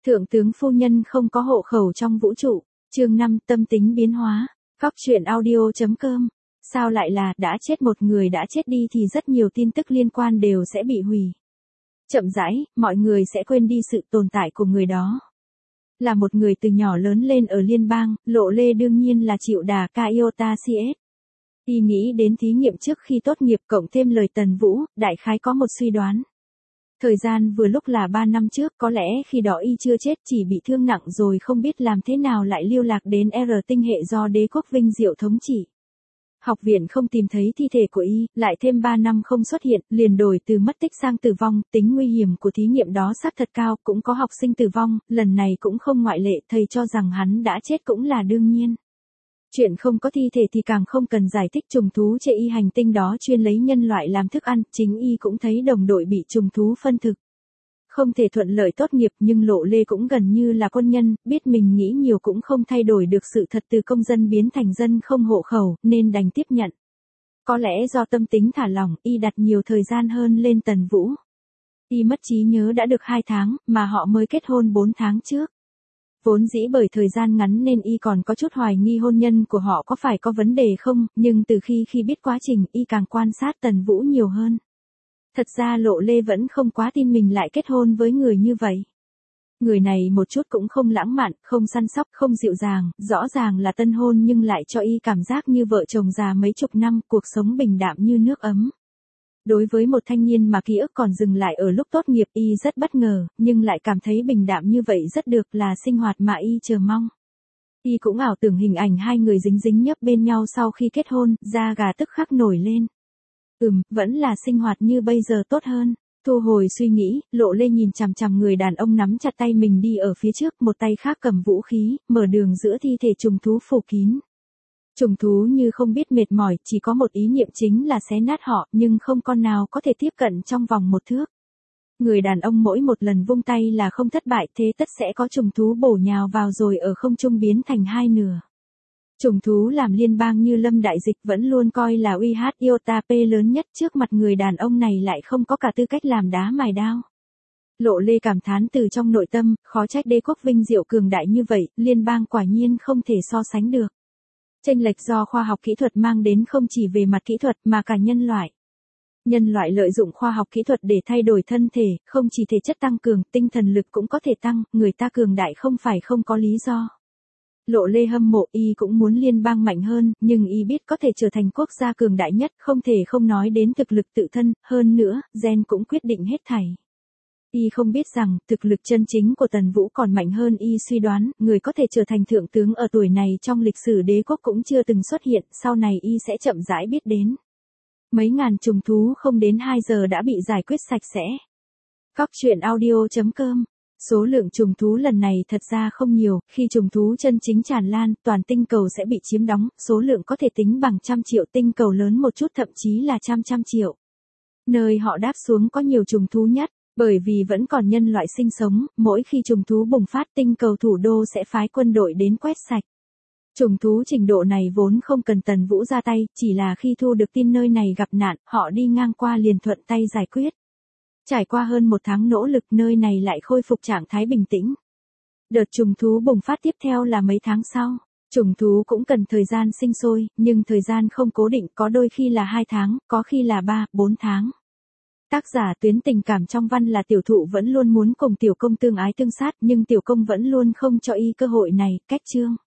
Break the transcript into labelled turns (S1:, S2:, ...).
S1: Thượng tướng phu nhân không có hộ khẩu trong vũ trụ. Chương 5, tâm tính biến hóa. Góc truyện audio.com. Sao lại là đã chết một người đã chết đi thì rất nhiều tin tức liên quan đều sẽ bị hủy. Chậm rãi, mọi người sẽ quên đi sự tồn tại của người đó. Là một người từ nhỏ lớn lên ở liên bang, Lộ Lê đương nhiên là chịu đà Iota CS. Y nghĩ đến thí nghiệm trước khi tốt nghiệp cộng thêm lời Tần Vũ, đại khái có một suy đoán. Thời gian vừa lúc là 3 năm trước, có lẽ khi đó y chưa chết chỉ bị thương nặng rồi không biết làm thế nào lại lưu lạc đến R tinh hệ do đế quốc Vinh Diệu thống trị. Học viện không tìm thấy thi thể của y, lại thêm 3 năm không xuất hiện, liền đổi từ mất tích sang tử vong, tính nguy hiểm của thí nghiệm đó xác thật cao, cũng có học sinh tử vong, lần này cũng không ngoại lệ, thầy cho rằng hắn đã chết cũng là đương nhiên. Chuyện không có thi thể thì càng không cần giải thích, trùng thú trên y hành tinh đó chuyên lấy nhân loại làm thức ăn, chính y cũng thấy đồng đội bị trùng thú phân thực. Không thể thuận lợi tốt nghiệp nhưng Lộ Lê cũng gần như là quân nhân, biết mình nghĩ nhiều cũng không thay đổi được sự thật từ công dân biến thành dân không hộ khẩu, nên đành tiếp nhận. Có lẽ do tâm tính thả lỏng, y đặt nhiều thời gian hơn lên Tần Vũ. Y mất trí nhớ đã được 2 tháng, mà họ mới kết hôn 4 tháng trước. Vốn dĩ bởi thời gian ngắn nên y còn có chút hoài nghi hôn nhân của họ có phải có vấn đề không, nhưng từ khi biết quá trình y càng quan sát Tần Vũ nhiều hơn. Thật ra Lộ Lê vẫn không quá tin mình lại kết hôn với người như vậy. Người này một chút cũng không lãng mạn, không săn sóc, không dịu dàng, rõ ràng là tân hôn nhưng lại cho y cảm giác như vợ chồng già mấy chục năm, cuộc sống bình đạm như nước ấm. Đối với một thanh niên mà ký ức còn dừng lại ở lúc tốt nghiệp y rất bất ngờ, nhưng lại cảm thấy bình đạm như vậy rất được, là sinh hoạt mà y chờ mong. Y cũng ảo tưởng hình ảnh hai người dính dính nhấp bên nhau sau khi kết hôn, da gà tức khắc nổi lên. Vẫn là sinh hoạt như bây giờ tốt hơn. Thu hồi suy nghĩ, Lộ Lê nhìn chằm chằm người đàn ông nắm chặt tay mình đi ở phía trước, một tay khác cầm vũ khí, mở đường giữa thi thể trùng thú phủ kín. Trùng thú như không biết mệt mỏi, chỉ có một ý niệm chính là xé nát họ, nhưng không con nào có thể tiếp cận trong vòng 1 thước. Người đàn ông mỗi một lần vung tay là không thất bại, thế tất sẽ có trùng thú bổ nhào vào rồi ở không trung biến thành 2 nửa. Trùng thú làm liên bang như Lâm Đại Dịch vẫn luôn coi là Iota P lớn nhất, trước mặt người đàn ông này lại không có cả tư cách làm đá mài đao. Lộ Lê cảm thán từ trong nội tâm, khó trách đế quốc Vinh Diệu cường đại như vậy, liên bang quả nhiên không thể so sánh được. Chênh lệch do khoa học kỹ thuật mang đến không chỉ về mặt kỹ thuật mà cả nhân loại. Nhân loại lợi dụng khoa học kỹ thuật để thay đổi thân thể, không chỉ thể chất tăng cường, tinh thần lực cũng có thể tăng, người ta cường đại không phải không có lý do. Lộ Lê hâm mộ, y cũng muốn liên bang mạnh hơn, nhưng y biết có thể trở thành quốc gia cường đại nhất, không thể không nói đến thực lực tự thân, hơn nữa, gen cũng quyết định hết thảy. Y không biết rằng, thực lực chân chính của Tần Vũ còn mạnh hơn y suy đoán, người có thể trở thành thượng tướng ở tuổi này trong lịch sử đế quốc cũng chưa từng xuất hiện, sau này y sẽ chậm rãi biết đến. Mấy ngàn trùng thú không đến 2 giờ đã bị giải quyết sạch sẽ. Góc truyện audio.com. Số lượng trùng thú lần này thật ra không nhiều, khi trùng thú chân chính tràn lan, toàn tinh cầu sẽ bị chiếm đóng, số lượng có thể tính bằng 100 triệu, tinh cầu lớn một chút thậm chí là trăm triệu. Nơi họ đáp xuống có nhiều trùng thú nhất, bởi vì vẫn còn nhân loại sinh sống, mỗi khi trùng thú bùng phát tinh cầu thủ đô sẽ phái quân đội đến quét sạch. Trùng thú trình độ này vốn không cần Tần Vũ ra tay, chỉ là khi thu được tin nơi này gặp nạn, họ đi ngang qua liền thuận tay giải quyết. Trải qua hơn 1 tháng nỗ lực, nơi này lại khôi phục trạng thái bình tĩnh. Đợt trùng thú bùng phát tiếp theo là mấy tháng sau. Trùng thú cũng cần thời gian sinh sôi, nhưng thời gian không cố định, có đôi khi là 2 tháng, có khi là 3, 4 tháng. Tác giả tuyến tình cảm trong văn là tiểu thụ vẫn luôn muốn cùng tiểu công tương ái tương sát, nhưng tiểu công vẫn luôn không cho y cơ hội này. Cách chương.